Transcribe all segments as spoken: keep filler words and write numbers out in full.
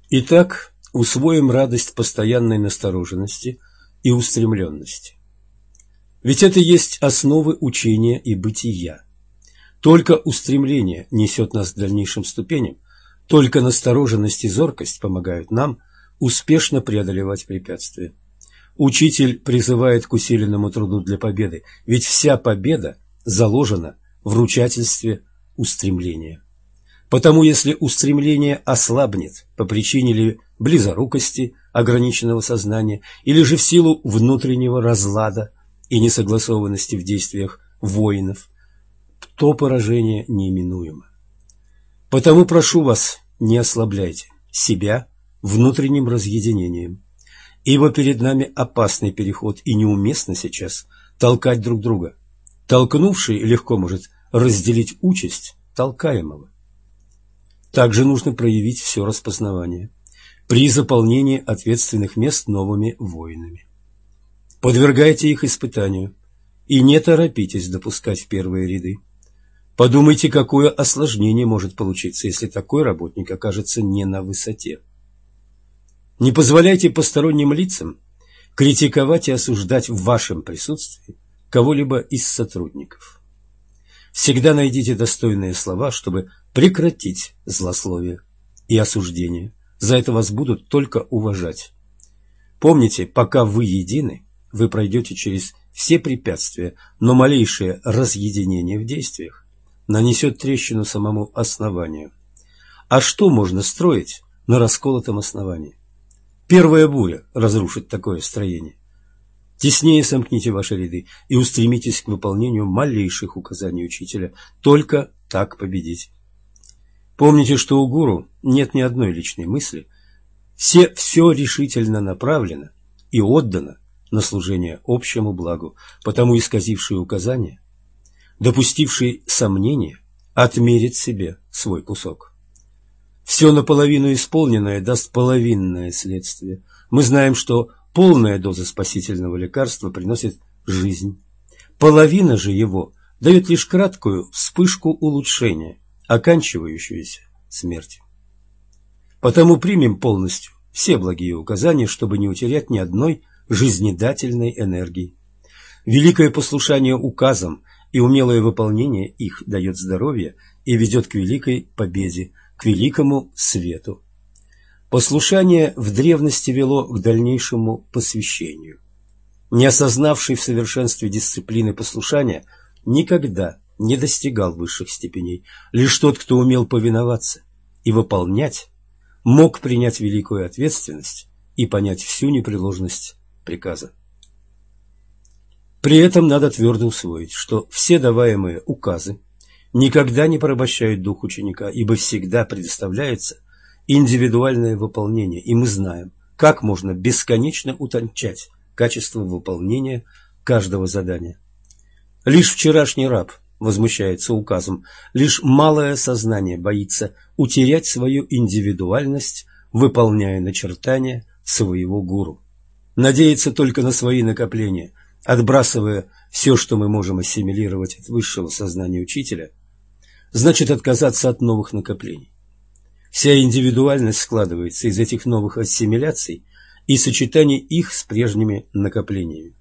Итак, усвоим радость постоянной настороженности и устремленности. Ведь это есть основы учения и бытия. Только устремление несет нас к дальнейшим ступеням, только настороженность и зоркость помогают нам успешно преодолевать препятствия. Учитель призывает к усиленному труду для победы, ведь вся победа заложена в ручательстве устремления. Потому если устремление ослабнет по причине ли близорукости ограниченного сознания, или же в силу внутреннего разлада и несогласованности в действиях воинов, то поражение неименуемо. Потому прошу вас, не ослабляйте себя внутренним разъединением, ибо перед нами опасный переход, и неуместно сейчас толкать друг друга. Толкнувший легко может разделить участь толкаемого. Также нужно проявить все распознавание при заполнении ответственных мест новыми воинами. Подвергайте их испытанию и не торопитесь допускать в первые ряды. Подумайте, какое осложнение может получиться, если такой работник окажется не на высоте. Не позволяйте посторонним лицам критиковать и осуждать в вашем присутствии кого-либо из сотрудников. Всегда найдите достойные слова, чтобы прекратить злословие и осуждение. За это вас будут только уважать. Помните, пока вы едины, вы пройдете через все препятствия, но малейшее разъединение в действиях нанесет трещину самому основанию. А что можно строить на расколотом основании? Первая буря разрушит такое строение. Теснее сомкните ваши ряды и устремитесь к выполнению малейших указаний учителя. Только так победить. Помните, что у гуру нет ни одной личной мысли. Все, все решительно направлено и отдано на служение общему благу, потому исказивший указания, допустивший сомнения, отмерит себе свой кусок. Все наполовину исполненное даст половинное следствие. Мы знаем, что полная доза спасительного лекарства приносит жизнь. Половина же его дает лишь краткую вспышку улучшения, оканчивающуюся смертью. Потому примем полностью все благие указания, чтобы не утерять ни одной жизнедательной энергии. Великое послушание указам и умелое выполнение их дает здоровье и ведет к великой победе, к великому свету. Послушание в древности вело к дальнейшему посвящению. Не осознавший в совершенстве дисциплины послушания никогда не достигал высших степеней. Лишь тот, кто умел повиноваться и выполнять, мог принять великую ответственность и понять всю непреложность приказа. При этом надо твердо усвоить, что все даваемые указы никогда не порабощают дух ученика, ибо всегда предоставляется индивидуальное выполнение, и мы знаем, как можно бесконечно утончать качество выполнения каждого задания. Лишь вчерашний раб возмущается указом, лишь малое сознание боится утерять свою индивидуальность, выполняя начертания своего гуру. Надеяться только на свои накопления, отбрасывая все, что мы можем ассимилировать от высшего сознания учителя, значит отказаться от новых накоплений. Вся индивидуальность складывается из этих новых ассимиляций и сочетаний их с прежними накоплениями.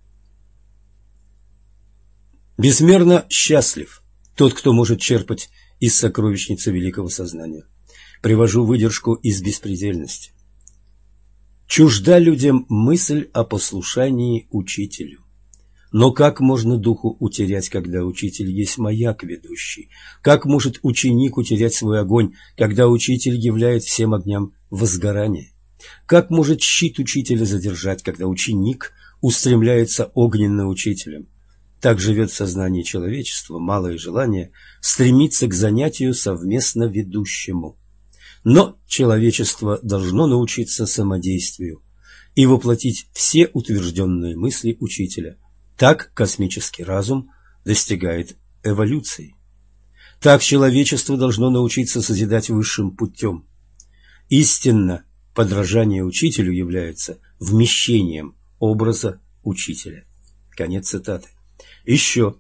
Безмерно счастлив тот, кто может черпать из сокровищницы великого сознания. Привожу выдержку из беспредельности. Чужда людям мысль о послушании учителю. Но как можно духу утерять, когда учитель есть маяк ведущий? Как может ученик утерять свой огонь, когда учитель являет всем огням возгорание? Как может щит учителя задержать, когда ученик устремляется огненно учителем? Так живет в сознании человечества малое желание стремиться к занятию совместно ведущему. Но человечество должно научиться самодействию и воплотить все утвержденные мысли учителя. Так космический разум достигает эволюции. Так человечество должно научиться созидать высшим путем. Истинно подражание учителю является вмещением образа учителя. Конец цитаты. Еще.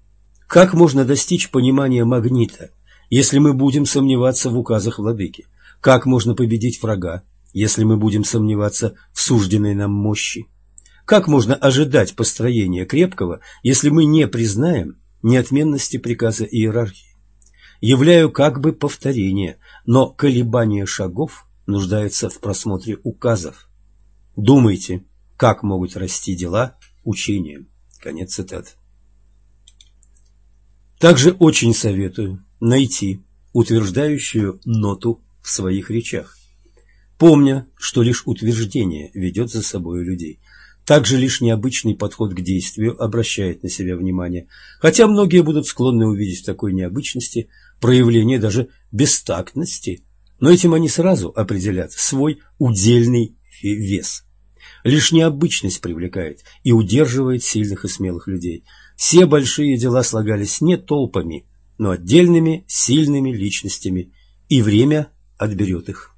Как можно достичь понимания магнита, если мы будем сомневаться в указах владыки? Как можно победить врага, если мы будем сомневаться в сужденной нам мощи? Как можно ожидать построения крепкого, если мы не признаем неотменности приказа иерархии? Являю как бы повторение, но колебание шагов нуждается в просмотре указов. Думайте, как могут расти дела учением. Конец цитаты. Также очень советую найти утверждающую ноту в своих речах, помня, что лишь утверждение ведет за собой людей. Также лишь необычный подход к действию обращает на себя внимание, хотя многие будут склонны увидеть в такой необычности проявление даже бестактности, но этим они сразу определят свой удельный вес. Лишь необычность привлекает и удерживает сильных и смелых людей. Все большие дела слагались не толпами, но отдельными сильными личностями, и время отберет их.